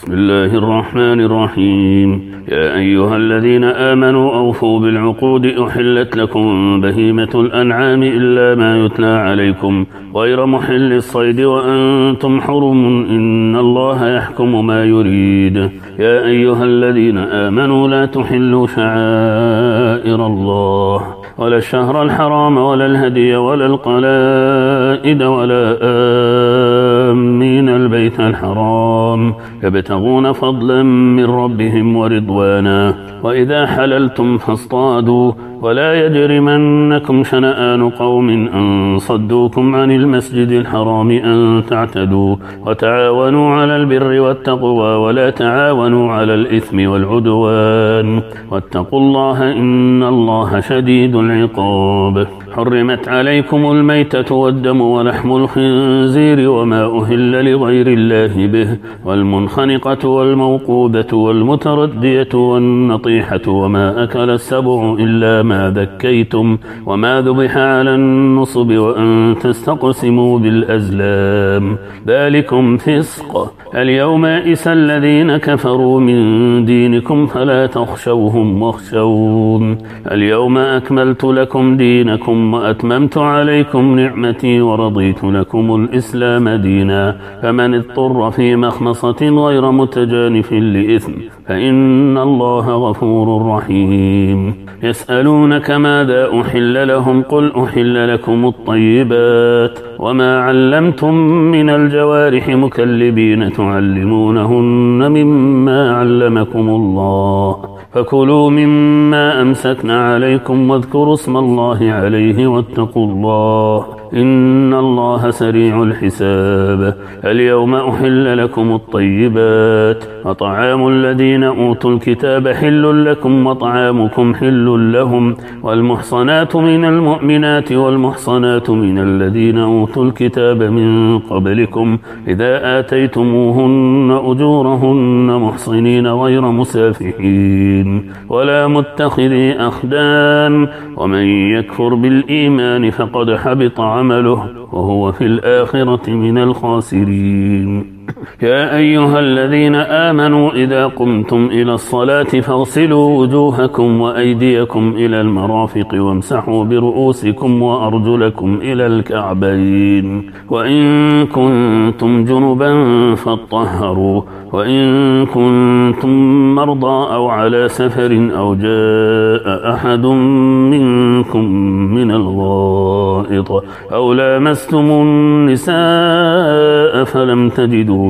بسم الله الرحمن الرحيم. يا أيها الذين آمنوا أوفوا بالعقود. أحلت لكم بهيمة الأنعام إلا ما يتلى عليكم غير محل الصيد وأنتم حرم إن الله يحكم ما يريد. يا أيها الذين آمنوا لا تحلوا شعائر الله ولا الشهر الحرام ولا الهدي ولا القلائد ولا آمين البيت الحرام يبتغون فضلا من ربهم ورضوانا. وإذا حللتم فاصطادوا ولا يجرمنكم شنآن قوم أن صدوكم عن المسجد الحرام أن تعتدوا. وتعاونوا على البر والتقوى ولا تعاونوا على الإثم والعدوان واتقوا الله إن الله شديد العقاب. حرمت عليكم الميتة والدم ولحم الخنزير وما أهل لغير الله به والمنخنقة والموقوذة والمتردية والنطيحة وما أكل السبع إلا ما ذكيتم وما ذبح على النصب وأن تستقسموا بالأزلام ذلكم فسق. اليوم يئس الذين كفروا من دينكم فلا تخشوهم واخشون. اليوم أكملت لكم دينكم وأتممت عليكم نعمتي ورضيت لكم الإسلام دينا. فمن اضطر في مخمصة غير متجانف لإثم فإن الله غفور رحيم. يسألونك ماذا أحل لهم قل أحل لكم الطيبات وما علمتم من الجوارح مكلبين تعلمونهن مما علمكم الله فكلوا مما أمسكنا عليكم واذكروا اسم الله عليه واتقوا الله إن الله سريع الحساب. اليوم أحل لكم الطيبات وطعام الذين أوتوا الكتاب حل لكم وطعامكم حل لهم والمحصنات من المؤمنات والمحصنات من الذين أوتوا الكتاب من قبلكم إذا آتيتموهن أجورهن محصنين غير مسافحين ولا متخذي أخدان ومن يكفر بالإيمان فقد حبط عمله وهو في الآخرة من الخاسرين. يا أيها الذين آمنوا إذا قمتم إلى الصلاة فاغسلوا وجوهكم وأيديكم إلى المرافق وامسحوا برؤوسكم وأرجلكم إلى الكعبين وإن كنتم جنبا فاطهروا وإن كنتم مرضى أو على سفر أو جاء أحد منكم من الغائط أو لامستم النساء فلم تجدوا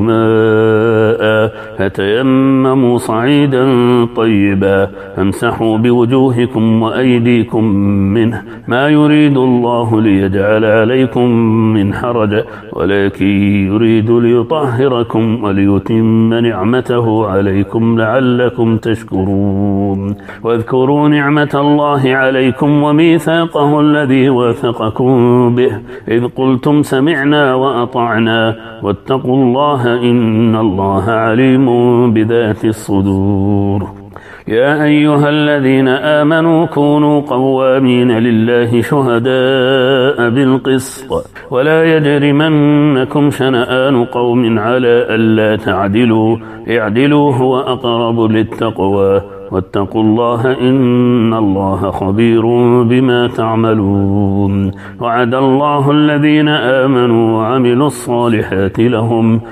ماء فتيمموا صعيدا طيبا فامسحوا بوجوهكم وأيديكم منه ما يريد الله ليجعل عليكم من حرج ولكن يريد ليطهركم وليتم نعمته عليكم لعلكم تشكرون. واذكروا نعمة الله عليكم وميثاقه الذي واثقكم به إذ قلتم سمعنا وأطعنا واتقوا الله إن الله عليم بذات الصدور. يا أيها الذين آمنوا كونوا قوامين لله شهداء بالقسط ولا يجرمنكم شنآن قوم على ألا تعدلوا اعدلوا هو أقرب للتقوى واتقوا الله إن الله خبير بما تعملون. وعد الله الذين آمنوا وعملوا الصالحات لهم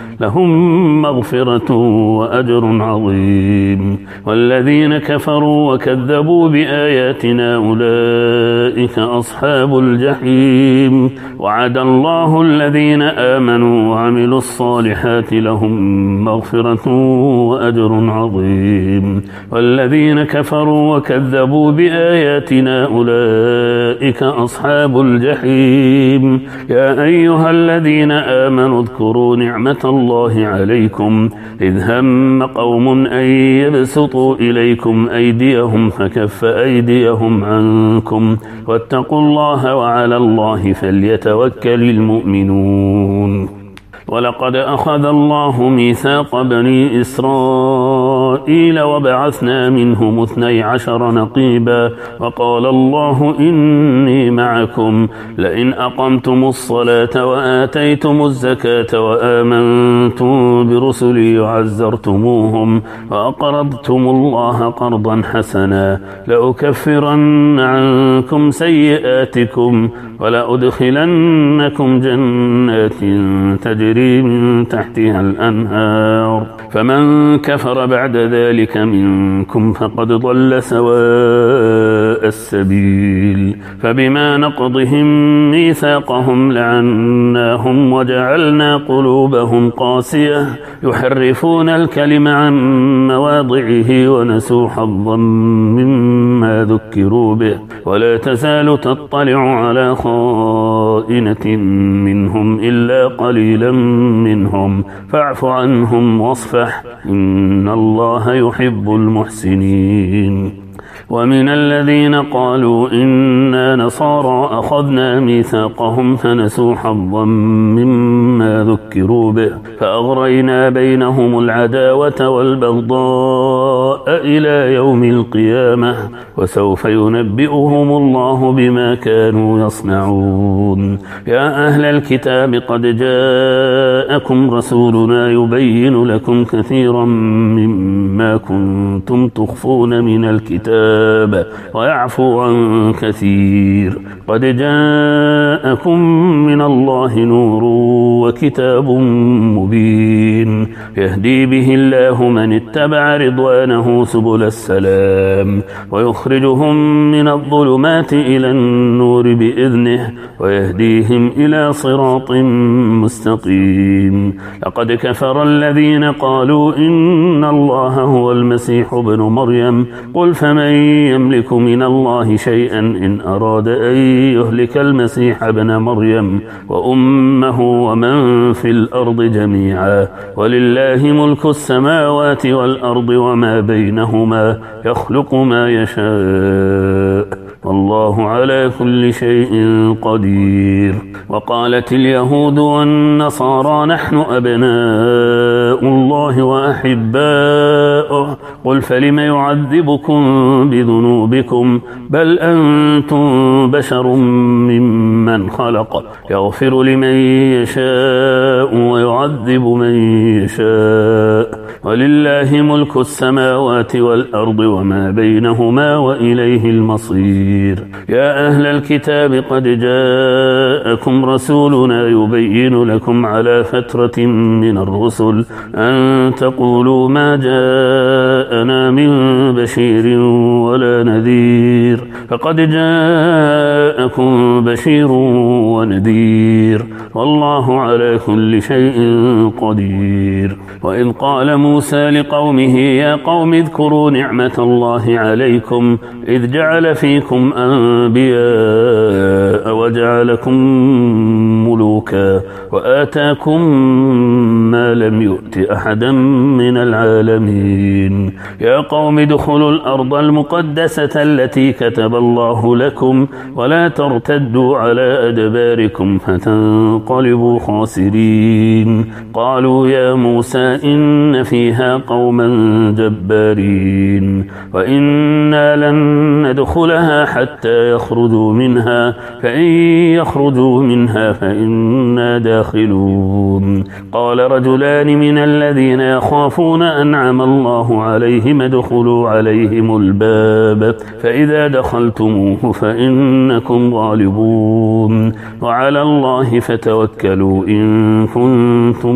مغفرة وأجر عظيم والذين كفروا وكذبوا بآياتنا أولئك أصحاب الجحيم. وعد الله الذين آمنوا وعملوا الصالحات لهم مغفرة وأجر عظيم والذين كفروا وكذبوا بآياتنا أولئك أصحاب الجحيم. يا أيها الذين آمنوا اذكروا نعمة الله عليكم إذ هم قوم أن يبسطوا إليكم أيديهم فكف أيديهم عنكم واتقوا الله وعلى الله فليتوكل المؤمنون. ولقد أخذ الله ميثاق بني إسرائيل إسرائيل وبعثنا منهم 12 نقيبا وقال الله إني معكم لئن أقمتم الصلاة وآتيتم الزكاة وآمنتم برسلي وعزرتموهم وأقرضتم الله قرضا حسنا لأكفرن عنكم سيئاتكم ولأدخلنكم جنات تجري من تحتها الأنهار فمن كفر بعد ذلك منكم فقد ضل سواء السبيل فبما نقضهم ميثاقهم لعناهم وجعلنا قلوبهم قاسية يحرفون الكلم عن مواضعه ونسوا حظا مما ذكروا به ولا تزال تطلع على خائنة منهم إلا قليلا منهم فاعف عنهم واصفح إن الله يحب المحسنين ومن الذين قالوا إنا نصارى أخذنا ميثاقهم فنسوا حظا مما ذكروا به فأغرينا بينهم العداوة والبغضاء إلى يوم القيامة وسوف ينبئهم الله بما كانوا يصنعون يا أهل الكتاب قد جاءكم رسولنا يبين لكم كثيرا مما كنتم تخفون من الكتاب ويعفو عن كثير قد جاءكم من الله نور وكتاب مبين يهدي به الله من اتبع رضوانه سبل السلام ويخرجهم من الظلمات إلى النور بإذنه ويهديهم إلى صراط مستقيم لقد كفر الذين قالوا إن الله هو المسيح ابن مريم قل فمن يملك من الله شيئا إن أراد أن يهلك المسيح ابن مريم وأمه ومن في الأرض جميعا ولله ملك السماوات والأرض وما بينهما يخلق ما يشاء والله على كل شيء قدير وقالت اليهود والنصارى نحن أبناء الله وأحباؤه قل فلم يعذبكم بذنوبكم بل أنتم بشر ممن خلق يغفر لمن يشاء ويعذب من يشاء ولله ملك السماوات والأرض وما بينهما وإليه المصير يا أهل الكتاب قد جاءكم رسولنا يبين لكم على فترة من الرسل أن تقولوا ما جاءنا من بشير ولا نذير فقد جاءكم بشير ونذير والله على كل شيء قدير وإذ قال موسى لقومه يا قوم اذكروا نعمة الله عليكم إذ جعل فيكم أنبياء وجعلكم ملوكا وآتاكم ما لم يؤت أحدا من العالمين يا قوم ادخلوا الأرض المقدسة التي كتب الله لكم ولا ترتدوا على أدباركم فتنقلبوا خاسرين قالوا يا موسى إن فيها قوما جبارين وإنا لن ندخلها حتى يخرجوا منها فإن يخرجوا منها فإنا داخلون قال رجلان من الذين يخافون أنعم الله عليهم ادخلوا عليهم الباب فإذا دخلتموه فإنكم غالبون وعلى الله فتوكلوا إن كنتم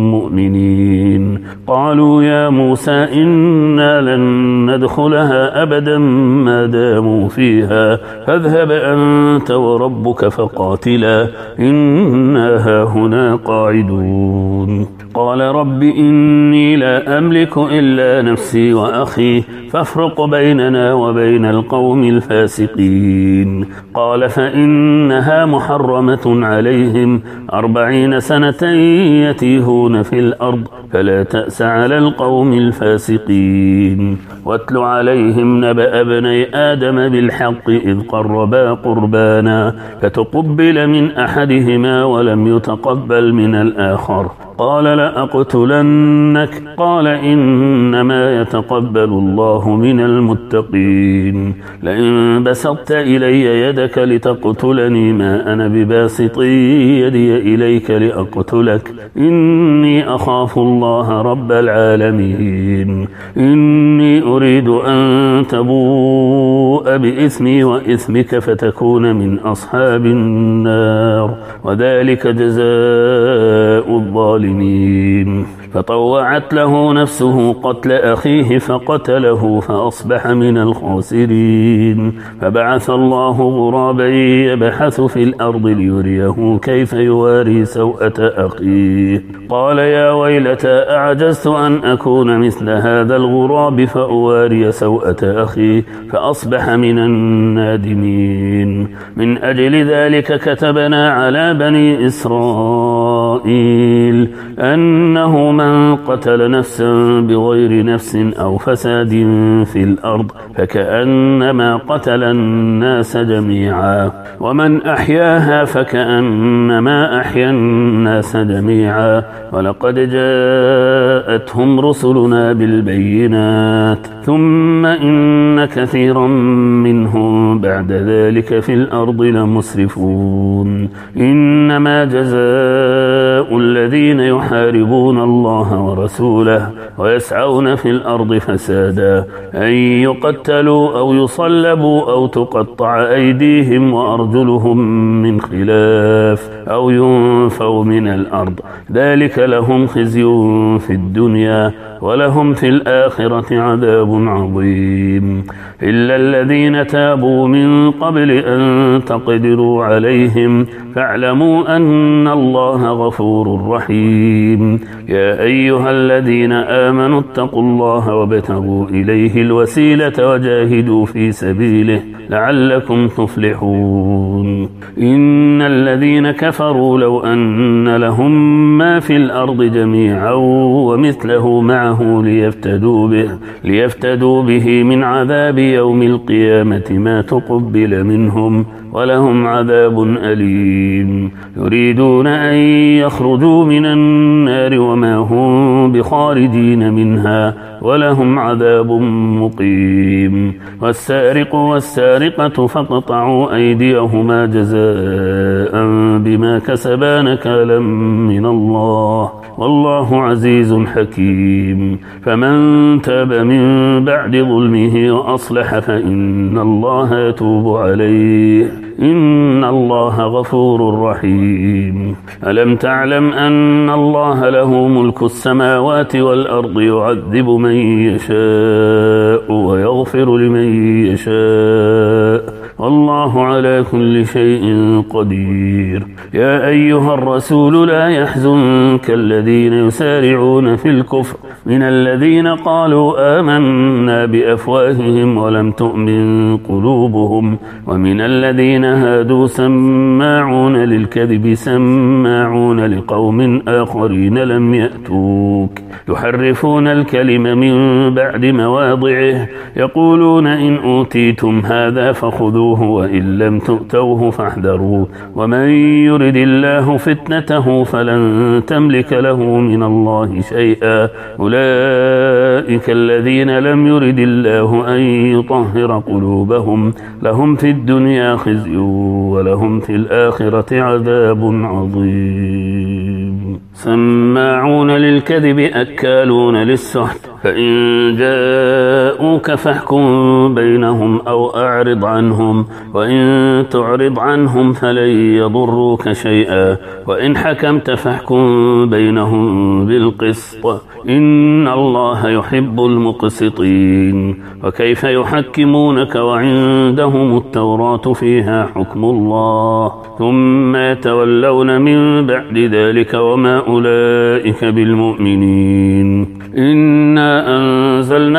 مؤمنين قالوا يا موسى إنا لن ندخلها أبدا ما داموا فيها فاذهب أنت وربك فقاتلا إنا هاهنا قاعدون قال رب إني لا أملك إلا نفسي وأخي فافرق بيننا وبين القوم الفاسقين قال فإنها محرمة عليهم 40 سنة يتيهون في الأرض فلا تأس على القوم الفاسقين واتل عليهم نبأ ابني آدم بالحق إذ قربا قربانا فتقبل من أحدهما ولم يتقبل من الآخر قال لأقتلنك. قال إنما يتقبل الله من المتقين. لئن بسطت إلي يدك لتقتلني ما أنا بباسط يدي إليك لأقتلك إني أخاف الله رب العالمين. إني أريد أن تبوء بإثمي وإثمك فتكون من أصحاب النار وذلك جزاء الظالمين. فطوعت له نفسه قتل أخيه فقتله فأصبح من الخاسرين. فبعث الله غرابا يبحث في الأرض ليريه كيف يواري سوءة أخيه. قال يا ويلتى أعجزت أن أكون مثل هذا الغراب فأواري سوءة أخي فأصبح من النادمين. من أجل ذلك كتبنا على بني إسرائيل أنه من قتل نفسا بغير نفس أو فساد في الأرض فكأنما قتل الناس جميعا ومن أحياها فكأنما أحيا الناس جميعا. ولقد جاءتهم رسلنا بالبينات ثم إن كثيرا منهم بعد ذلك في الأرض لمسرفون. إنما جزاء الذين يحاربون الله ورسوله ويسعون في الأرض فسادا أن يقتلوا أو يصلبوا أو تقطع أيديهم وأرجلهم من خلاف أو ينفوا من الأرض ذلك لهم خزي في الدنيا ولهم في الآخرة عذاب عظيم. إلا الذين تابوا من قبل أن تقدروا عليهم فاعلموا أن الله غفور رحيم. يا أيها الذين آمنوا اتقوا الله وابتغوا إليه الوسيلة وجاهدوا في سبيله لعلكم تفلحون. إن الذين كفروا لو أن لهم ما في الأرض جميعا ومثله معه ليفتدوا به من عذاب يوم القيامة ما تقبل منهم ولهم عذاب أليم. يريدون أن يخرجوا من النار وما هم بخارجين منها ولهم عذاب مقيم. والسارق والسارقة فاقطعوا أيديهما جزاء بما كسبا نكالا من الله والله عزيز حكيم. فمن تاب من بعد ظلمه وأصلح فإن الله يتوب عليه إن الله غفور رحيم. ألم تعلم أن الله له ملك السماوات والأرض يعذب من يشاء ويغفر لمن يشاء والله على كل شيء قدير. يا أيها الرسول لا يحزنك الذين يسارعون في الكفر من الذين قالوا آمنا بأفواههم ولم تؤمن قلوبهم ومن الذين هادوا سماعون للكذب سماعون لقوم آخرين لم يأتوك يحرفون الكلم من بعد مواضعه يقولون إن أوتيتم هذا فخذوه وإن لم تؤتوه فاحذروا ومن يرد الله فتنته فلن تملك له من الله شيئا أولئك الذين لم يرد الله أن يطهر قلوبهم لهم في الدنيا خزي ولهم في الآخرة عذاب عظيم. سماعون للكذب أكالون للسحت فإن جاءوك فاحكم بينهم أو أعرض عنهم وإن تعرض عنهم فلن يضروك شيئا وإن حكمت فاحكم بينهم بالقسط إن الله يحب المقسطين. وكيف يحكمونك وعندهم التوراة فيها حكم الله ثم يتولون من بعد ذلك وما أولئك بالمؤمنين. إنا أنزلنا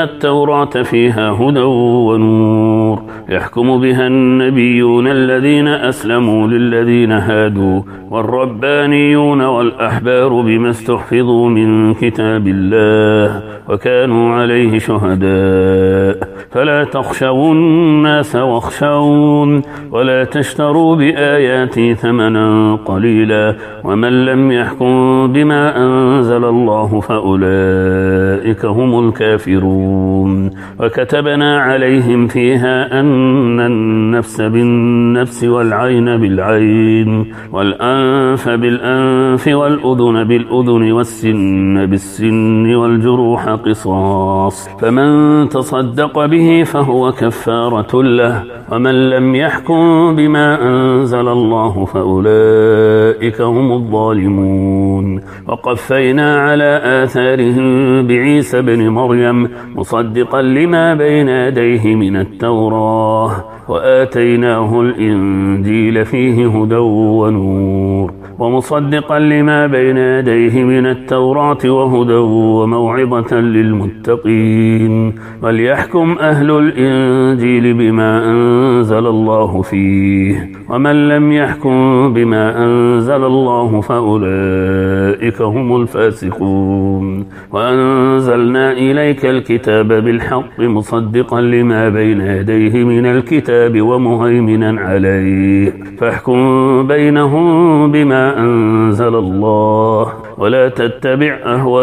التوراة فيها هدى ونور يحكم بها النبيون الذين أسلموا للذين هادوا والربانيون والأحبار بما استحفظوا من كتاب الله وكانوا عليه شهداء فلا تخشوا الناس واخشون ولا تشتروا بآياتي ثمنا قليلا ومن لم يحكم بما أنزل الله فأولئك هم الكافرون وكتبنا عليهم فيها أن النفس بالنفس والعين بالعين والأنف بالأنف والأذن بالأذن والسن بالسن والجروح قصاص فمن تصدق به فهو كفارة له ومن لم يحكم بما أنزل الله فأولئك هم الظالمون وقفينا على آثارهم بعيسى بن مريم مصدقا لما بين يديه من التوراة وآتيناه الإنجيل فيه هدى ونور ومصدقا لما بين يديه من التوراة وهدى وموعظة للمتقين وليحكم أهل الإنجيل بما أنزل الله فيه ومن لم يحكم بما أنزل الله فأولئك هم الفاسقون وأنزلنا إليك الكتاب بالحق مصدقا لما بين يديه من الكتاب ومهيمنا عليه فاحكم بينهم بما أنزل الله ولا تتبع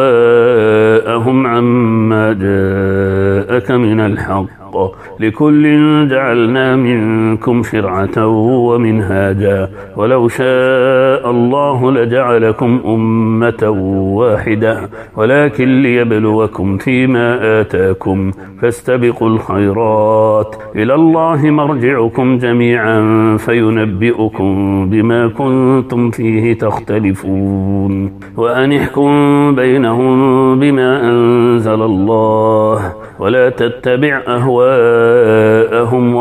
أهواءهم عما جاءك من الحق لكل جعلنا منكم شرعة ومنهاجا ولو شاء الله لجعلكم أمة واحدة ولكن ليبلوكم فيما آتاكم فاستبقوا الخيرات إلى الله مرجعكم جميعا فينبئكم بما كنتم فيه تختلفون وأن احكم بينهم بما أنزل الله ولا تتبع أهواءهم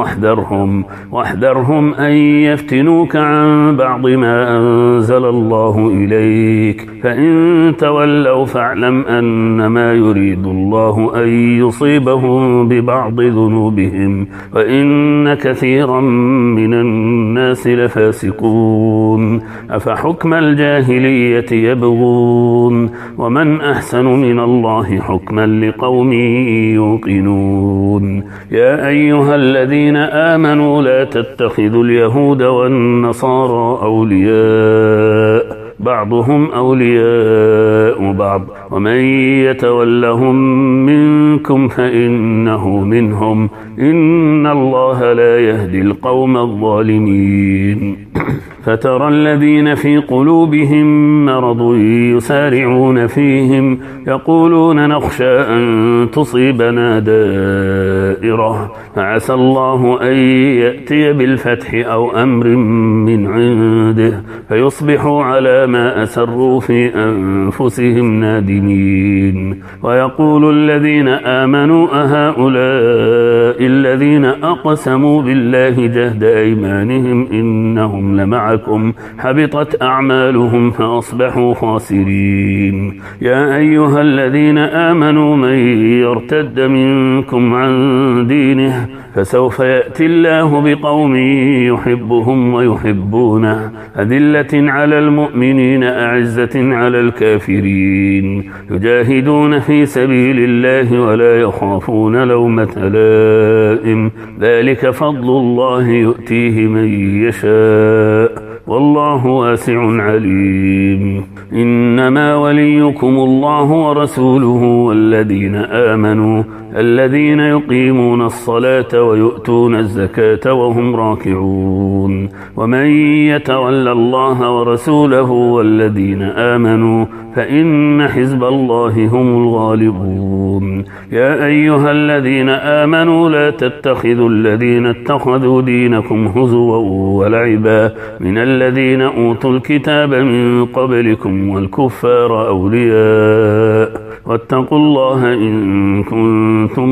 واحذرهم أن يفتنوك عن بعض ما أنزل الله إليك فإن تولوا فاعلم أنما يريد الله أن يصيبهم ببعض ذنوبهم وإن كثيرا من الناس لفاسقون أفحكم الجاهلية يبغون ومن أحسن من الله حكما لقوم يوقنون يا أيها الذين آمنوا لا تتخذوا اليهود والنصارى أولياء بعضهم أولياء بعض ومن يتولهم منكم فإنه منهم إن الله لا يهدي القوم الظالمين فترى الذين في قلوبهم مرض يسارعون فيهم يقولون نخشى أن تصيبنا دائرة فعسى الله أن يأتي بالفتح أو أمر من عنده فيصبحوا على ما أسروا في أنفسهم نادمين ويقول الذين آمنوا أهؤلاء الذين أقسموا بالله جهد أيمانهم إنهم لمعكم حبطت أعمالهم فأصبحوا خاسرين يا أيها الذين آمنوا من يرتد منكم عن دينه فسوف يأتي الله بقوم يحبهم ويحبونه أذلة على المؤمنين أعزة على الكافرين يجاهدون في سبيل الله ولا يخافون لومة لائم ذلك فضل الله يؤتيه من يشاء والله واسع عليم إنما وليكم الله ورسوله والذين آمنوا الذين يقيمون الصلاة ويؤتون الزكاة وهم راكعون ومن يتول الله ورسوله والذين آمنوا فإن حزب الله هم الغالبون يا أيها الذين آمنوا لا تتخذوا الذين اتخذوا دينكم هزوا ولعبا من الذين أوتوا الكتاب من قبلكم والكفار أولياء واتقوا الله إن كنتم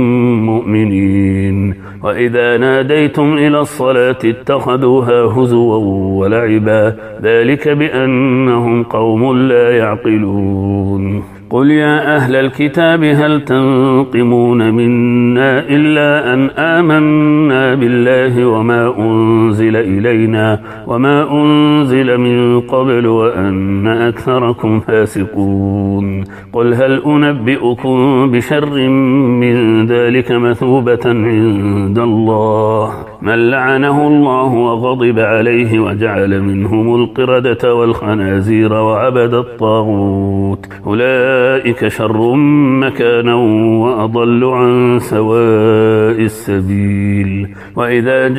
مؤمنين وإذا ناديتم إلى الصلاة اتخذوها هزوا ولعبا ذلك بأنهم قوم لا يعقلون قل يا أهل الكتاب هل تنقمون منا إلا أن آمنا بالله وما أنزل إلينا وما أنزل من قبل وأن أكثركم فاسقون قل هل أنبئكم بشر من ذلك مثوبة عند الله من لعنه الله وغضب عليه وجعل منهم القردة والخنازير وعبد الطاغوت أولئك شر مكانا وأضل عن سواء السبيل وإذا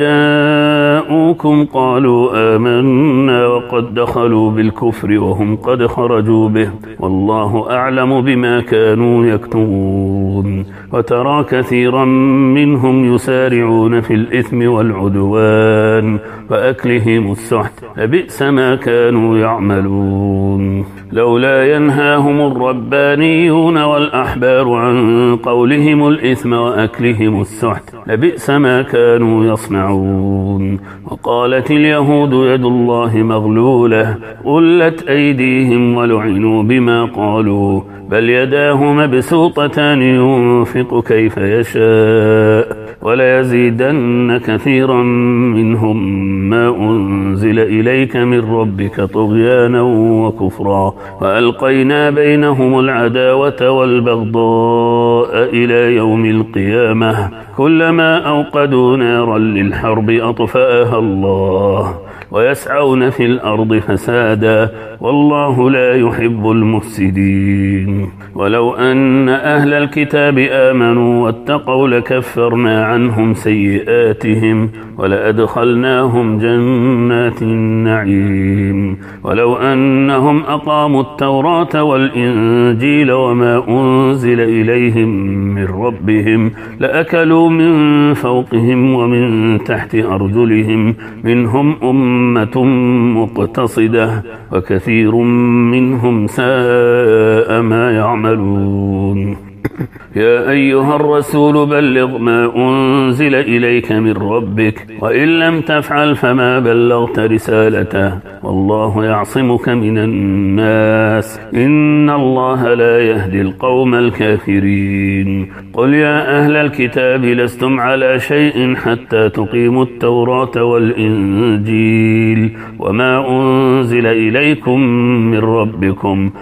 جاءوكم قالوا آمنا وقد دخلوا بالكفر وهم قد خرجوا به والله أعلم بما كانوا يكتمون وترى كثيرا منهم يسارعون في الإثم والعدوان وأكلهم السحت لبئس ما كانوا يعملون لولا ينهاهم الربانيون والأحبار عن قولهم الإثم وأكلهم السحت لبئس ما كانوا يصنعون وقالت اليهود يد الله مغلولة غلت أيديهم ولعنوا بما قالوا بل يداه مبسوطتان ينفق كيف يشاء وليزيدن كثيرا منهم ما أنزل إليك من ربك طغيانا وكفرا وألقينا بينهم العداوة والبغضاء إلى يوم القيامة كلما أوقدوا نارا للحرب أطفأها الله ويسعون في الأرض فسادا والله لا يحب المفسدين ولو أن أهل الكتاب آمنوا واتقوا لكفرنا عنهم سيئاتهم ولأدخلناهم جنات النعيم ولو أنهم أقاموا التوراة والإنجيل وما أنزل إليهم من ربهم لأكلوا من فوقهم ومن تحت أرجلهم منهم أمة مقتصدة وكثير منهم ساء ما يعملون يا أيها الرسول بلغ ما أنزل إليك من ربك وإن لم تفعل فما بلغت رسالته والله يعصمك من الناس إن الله لا يهدي القوم الكافرين قل يا أهل الكتاب لستم على شيء حتى تقيموا التوراة والإنجيل وما أنزل إليكم من ربكم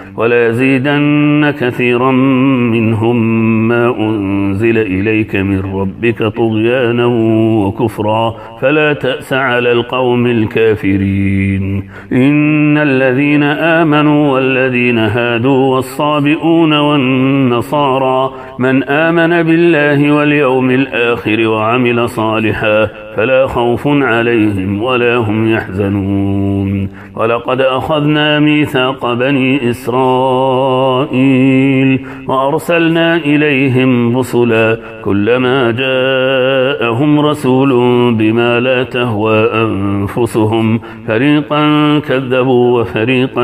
وليزيدن كثيرا منهم ما أنزل إليك من ربك طغيانا وكفرا فلا تأس على القوم الكافرين إن الذين آمنوا والذين هادوا والصابئون والنصارى من آمن بالله واليوم الآخر وعمل صالحا فلا خوف عليهم ولا هم يحزنون ولقد أخذنا ميثاق بني إسرائيل وأرسلنا إليهم رسلا كلما جاءهم رسول بما لا تهوى أنفسهم فريقا كذبوا وفريقا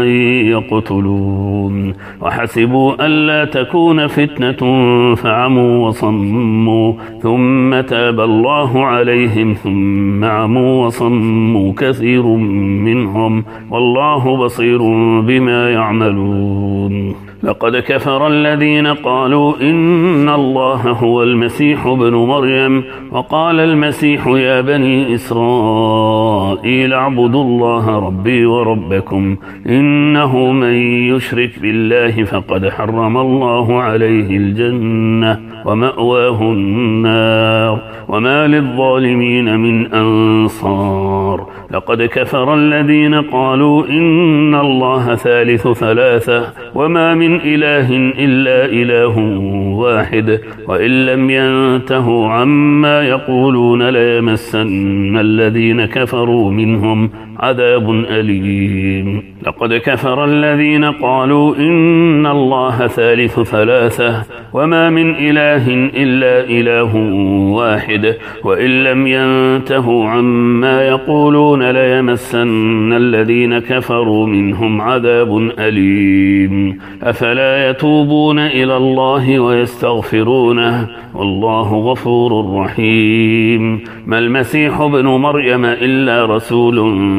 يقتلون وحسبوا ألا تكون فتنة فعموا وصموا ثم تاب الله عليهم ثم عموا وصموا كثير منهم والله بصير بما يعملون لقد كفر الذين قالوا إن الله هو المسيح ابن مريم وقال المسيح يا بني إسرائيل اعبدوا الله ربي وربكم إنه من يشرك بالله فقد حرم الله عليه الجنة ومأواه النار وما للظالمين من أنصار لقد كفر الذين قالوا إن الله ثالث ثلاثة وما من إله إلا إله واحد وإن لم ينتهوا عما يقولون ليمسن الذين كفروا منهم عذاب أليم لقد كفر الذين قالوا إن الله ثالث ثلاثة وما من إله إلا إله واحد وإن لم ينتهوا عما يقولون ليمسن الذين كفروا منهم عذاب أليم أفلا يتوبون إلى الله ويستغفرونه والله غفور رحيم ما المسيح ابن مريم إلا رسول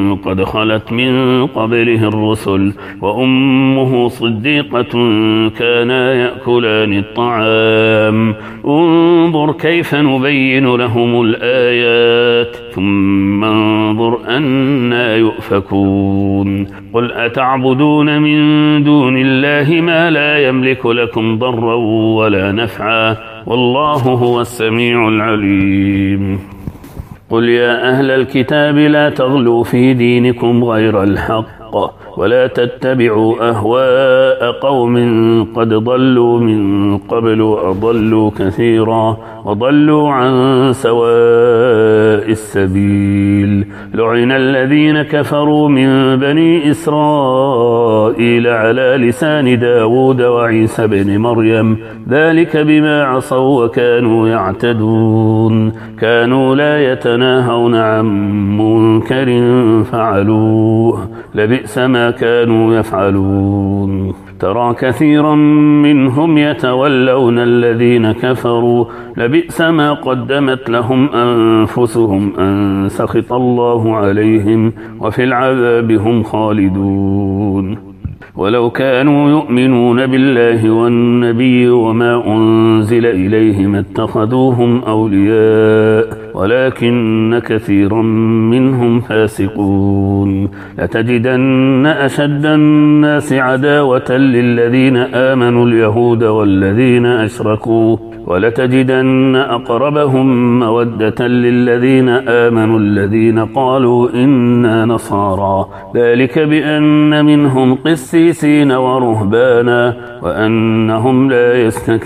قد خلت من قبله الرسل وأمه صديقة كانا يأكلان الطعام انظر كيف نبين لهم الآيات ثم انظر أنى يؤفكون قل أتعبدون من دون الله ما لا يملك لكم ضرا ولا نفعا والله هو السميع العليم قل يا أهل الكتاب لا تغلوا في دينكم غير الحق ولا تتبعوا أهواء قوم قد ضلوا من قبل وأضلوا كثيرا وضلوا عن سواء السبيل لعن الذين كفروا من بني إسرائيل على لسان داود وعيسى بن مريم ذلك بما عصوا وكانوا يعتدون كانوا لا يتناهون عن منكر فعلوه لبئس ما كانوا يفعلون ترى كثيرا منهم يتولون الذين كفروا لبئس ما قدمت لهم أنفسهم أن سخط الله عليهم وفي العذاب هم خالدون ولو كانوا يؤمنون بالله والنبي وما أنزل إليه ما اتخذوهم أولياء ولكن كثيرا منهم فاسقون لتجدن أشد الناس عداوة للذين آمنوا اليهود والذين أشركوا ولتجدن أقربهم مودة للذين آمنوا الذين قالوا إنا نصارى ذلك بأن منهم قسيسين ورهبانا وأنهم لا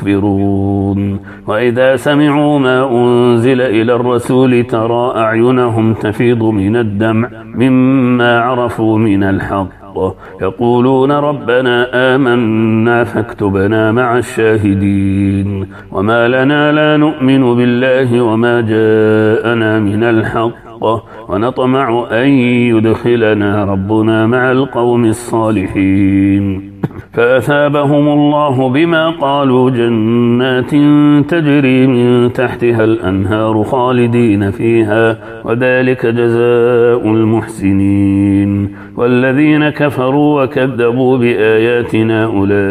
يستكبرون وإذا سمعوا ما أنزل إلى الرسول ترى أعينهم تفيض من الدمع مما عرفوا من الحق يقولون ربنا آمنا فاكتبنا مع الشاهدين وما لنا لا نؤمن بالله وما جاءنا من الحق ونطمع أن يدخلنا ربنا مع القوم الصالحين فأثابهم الله بما قالوا جنات تجري من تحتها الأنهار خالدين فيها وذلك جزاء المحسنين والذين كفروا وكذبوا بآياتنا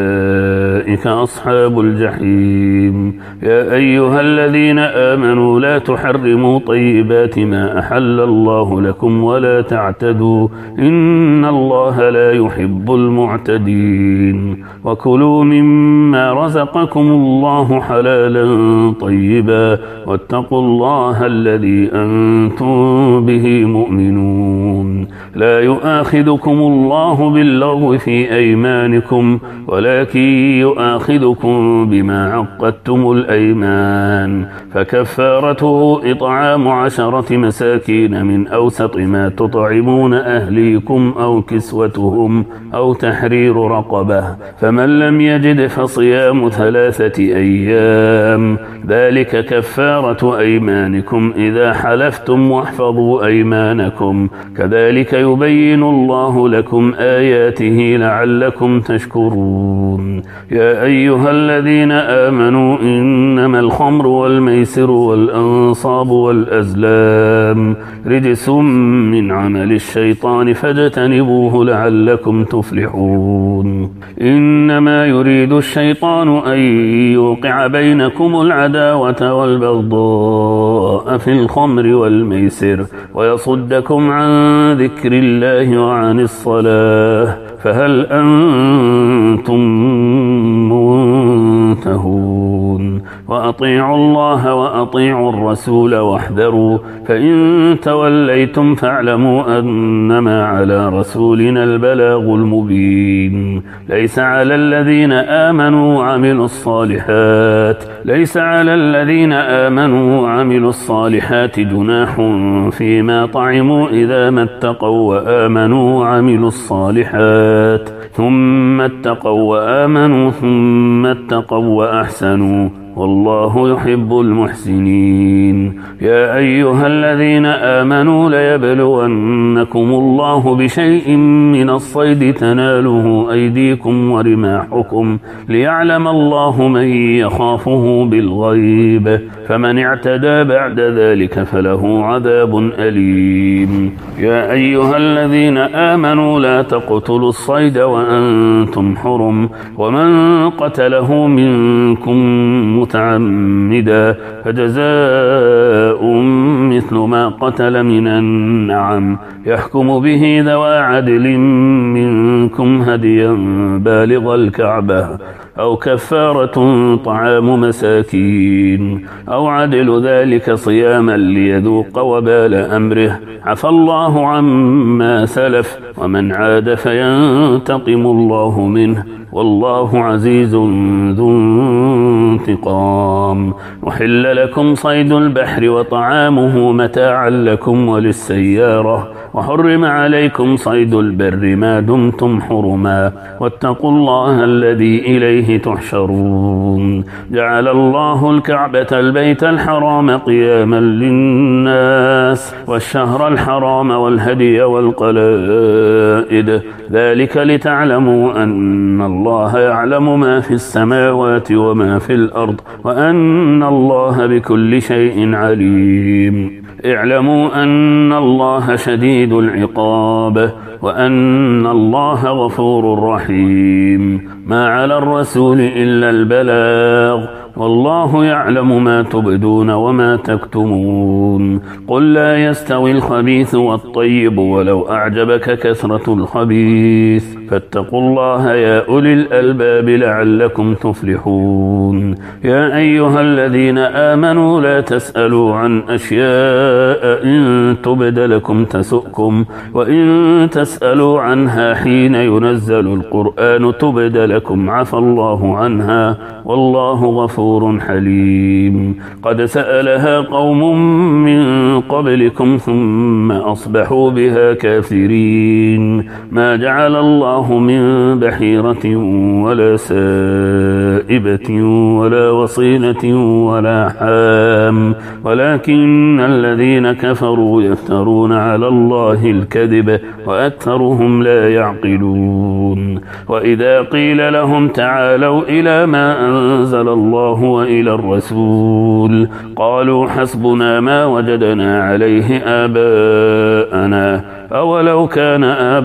أولئك أصحاب الجحيم يا أيها الذين آمنوا لا تحرموا طيبات ما أحل الله لكم ولا تعتدوا إن الله لا يحب المعتدين وكلوا مما رزقكم الله حلالا طيبا واتقوا الله الذي أنتم به مؤمنون لا يؤاخذكم الله باللغو في أيمانكم ولكن يؤاخذكم بما عقدتم الأيمان فكفارته إطعام 10 مساكين من أوسط ما تطعمون أهليكم أو كسوتهم أو تحرير رقبة فمن لم يجد فصيام 3 أيام ذلك كفارة أيمانكم إذا حلفتم واحفظوا أيمانكم كذلك يبين الله لكم آياته لعلكم تشكرون يا أيها الذين آمنوا إنما الخمر والميسر والأنصاب والأزلام رجس من عمل الشيطان فاجتنبوه لعلكم تفلحون إنما يريد الشيطان أن يوقع بينكم العداوة والبغضاء في الخمر والميسر ويصدكم عن ذكر الله وعن الصلاة فهل أنتم منتهون وأطيعوا الله وأطيعوا الرسول واحذروا فإن توليتم فاعلموا أنما على رسولنا البلاغ المبين ليس على الذين آمنوا وعملوا الصالحات جناح فيما طعموا إذا ما اتقوا وآمنوا وعملوا الصالحات ثم اتقوا وآمنوا ثم اتقوا وأحسنوا والله يحب المحسنين. يا أيها الذين آمنوا ليبلونكم الله بشيء من الصيد تناله أيديكم ورماحكم ليعلم الله من يخافه بالغيب، فمن اعتدى بعد ذلك فله عذاب أليم. يا أيها الذين آمنوا لا تقتلوا الصيد وأنتم حرم، ومن قتله منكم متعمدا فجزاء مثل ما قتل من النعم يحكم به ذوى عدل منكم هديا بالغ الكعبة أو كفارة طعام مساكين أو عدل ذلك صياما ليذوق وبال أمره، عفى الله عما سلف ومن عاد فينتقم الله منه، والله عزيز ذو انتقام. أحل لكم صيد البحر وطعامه متاعا لكم وللسيارة، وحرم عليكم صيد البر ما دمتم حرما، واتقوا الله الذي إليه تحشرون. جعل الله الكعبة البيت الحرام قياما للناس والشهر الحرام والهدي والقلائد، ذلك لتعلموا أن الله يعلم ما في السماوات وما في الأرض وأن الله بكل شيء عليم. اعلموا أن الله شديد العقاب وأن الله غفور رحيم. ما على الرسول إلا البلاغ، والله يعلم ما تبدون وما تكتمون. قل لا يستوي الخبيث والطيب ولو أعجبك كثرة الخبيث، فاتقوا الله يا أولي الألباب لعلكم تفلحون. يا أيها الذين آمنوا لا تسألوا عن أشياء إن تبد لكم تسؤكم، وإن تسألوا عنها حين ينزل القرآن تبد لكم عفى الله عنها، والله غفور حليم. قد سألها قوم من قبلكم ثم أصبحوا بها كافرين. ما جعل الله من بحيرة ولا سائبة ولا وصيلة ولا حام، ولكن الذين كفروا يفترون على الله الكذب وأكثرهم لا يعقلون. وإذا قيل لهم تعالوا إلى ما أنزل الله وإلى الرسول قالوا حسبنا ما وجدنا عليه آباءنا، أولو كان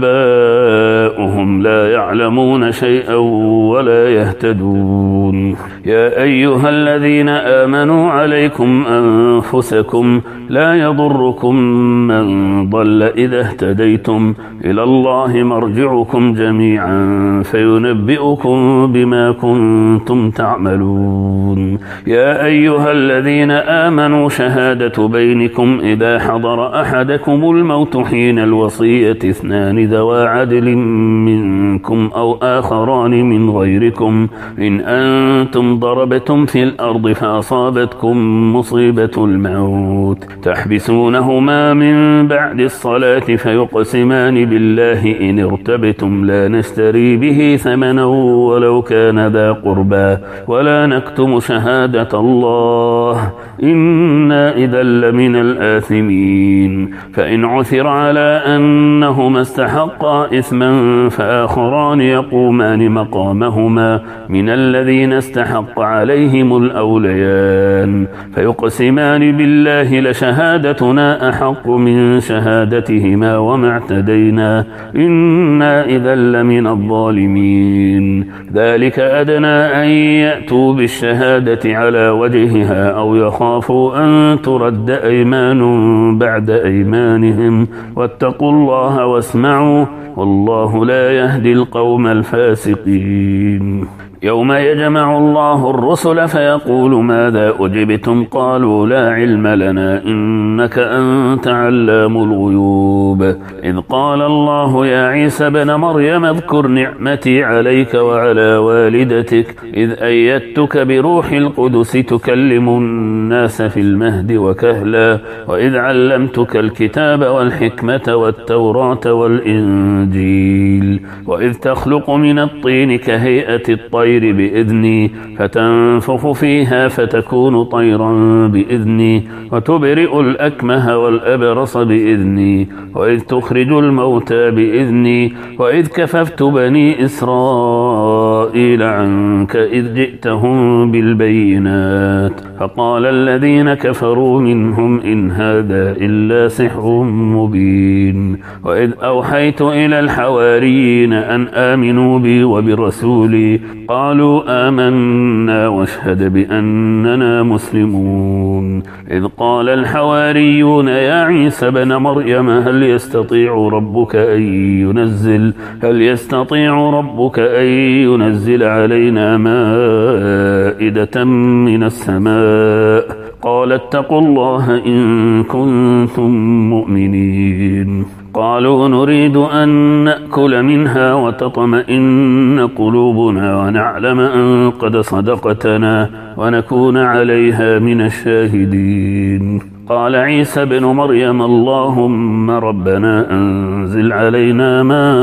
آباؤهم لا يعلمون شيئا ولا يهتدون. يا أيها الذين آمنوا عليكم أنفسكم لا يضركم من ضل إذا اهتديتم، إلى الله مرجعكم جميعا فينبئكم بما كنتم تعملون. يا أيها الذين آمنوا شهادة بينكم إذا حضر أحدكم الموت حين الوصية اثنان ذوى عدل منكم أو آخران من غيركم إن أنتم ضربتم في الأرض فأصابتكم مصيبة الموت تحبسونهما من بعد الصلاة فيقسمان بالله إن ارتبتم لا نشتري به ثمنا ولو كان ذا قربى ولا نكتم شهادة الله إنا إذا لمن الآثمين. فإن عثر على أنهما استحقا إثما فآخران يقومان مقامهما من الذين استحق عليهم الأوليان فيقسمان بالله لشهادتنا أحق من شهادتهما وما اعتدينا إنا إذا لمن الظالمين. ذلك أدنى أن يأتوا بالشهادة على وجهها أو يخافوا أن ترد أيمان بعد أيمانهم واتقوا الله واسمعوا والله لا يهدي القوم الفاسقين. يوم يجمع الله الرسل فيقول ماذا أجبتم قالوا لا علم لنا إنك أنت علام الغيوب. إذ قال الله يا عيسى بن مريم اذكر نعمتي عليك وعلى والدتك إذ أيدتك بروح القدس تكلم الناس في المهد وكهلا وإذ علمتك الكتاب والحكمة والتوراة والإنجيل وإذ تخلق من الطين كهيئة الطير الطير بإذني فتنفخ فيها فتكون طيرا بإذني وتبرئ الأكمه والأبرص بإذني وإذ تخرج الموتى بإذني وإذ كففت بني إسرائيل عنك إذ جئتهم بالبينات فقال الذين كفروا منهم إن هذا إلا سحر مبين وإذ أوحيت إلى الحواريين أن آمنوا بي وبرسولي قالوا آمنا واشهد بأننا مسلمون إذ قال الحواريون يا عيسى بن مريم هل يستطيع ربك أن ينزل علينا مائدة من السماء قال اتقوا الله إن كنتم مؤمنين قالوا نريد أن نأكل منها وتطمئن قلوبنا ونعلم أن قد صدقتنا ونكون عليها من الشاهدين قال عيسى بن مريم اللهم ربنا أنزل علينا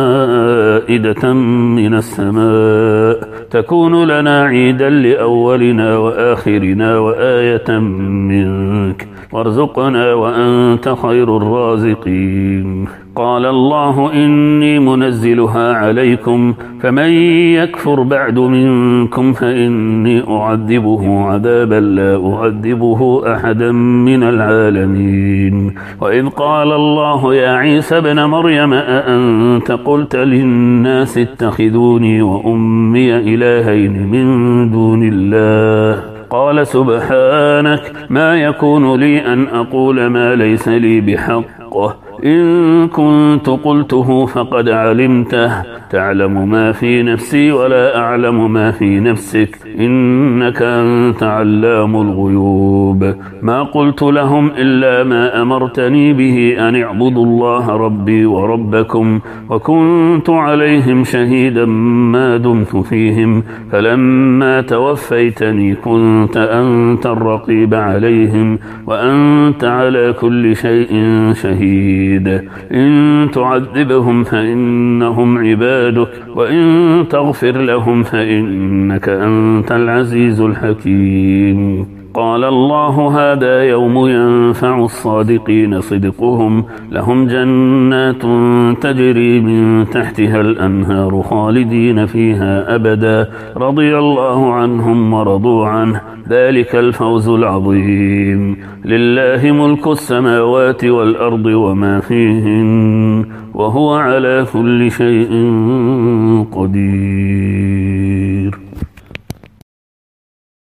مائدة من السماء تكون لنا عيدا لأولنا وآخرنا وآية منك وارزقنا وأنت خير الرازقين قال الله إني منزلها عليكم فمن يكفر بعد منكم فإني أعذبه عذابا لا أعذبه أحدا من العالمين وإذ قال الله يا عيسى بن مريم أأنت قلت للناس اتخذوني وأمي إلهين من دون الله قال سبحانك ما يكون لي أن أقول ما ليس لي بحق إن كنت قلته فقد علمته تعلم ما في نفسي ولا أعلم ما في نفسك إنك أنت علام الغيوب ما قلت لهم إلا ما أمرتني به أن اعبدوا الله ربي وربكم وكنت عليهم شهيدا ما دمت فيهم فلما توفيتني كنت أنت الرقيب عليهم وأنت على كل شيء شهيد إن تعذبهم فإنهم عبادك وإن تغفر لهم فإنك أنت العزيز الحكيم قال الله هذا يوم ينفع الصادقين صدقهم لهم جنات تجري من تحتها الأنهار خالدين فيها أبدا رضي الله عنهم ورضوا عنه ذلك الفوز العظيم لله ملك السماوات والأرض وما فيهن وهو على كل شيء قدير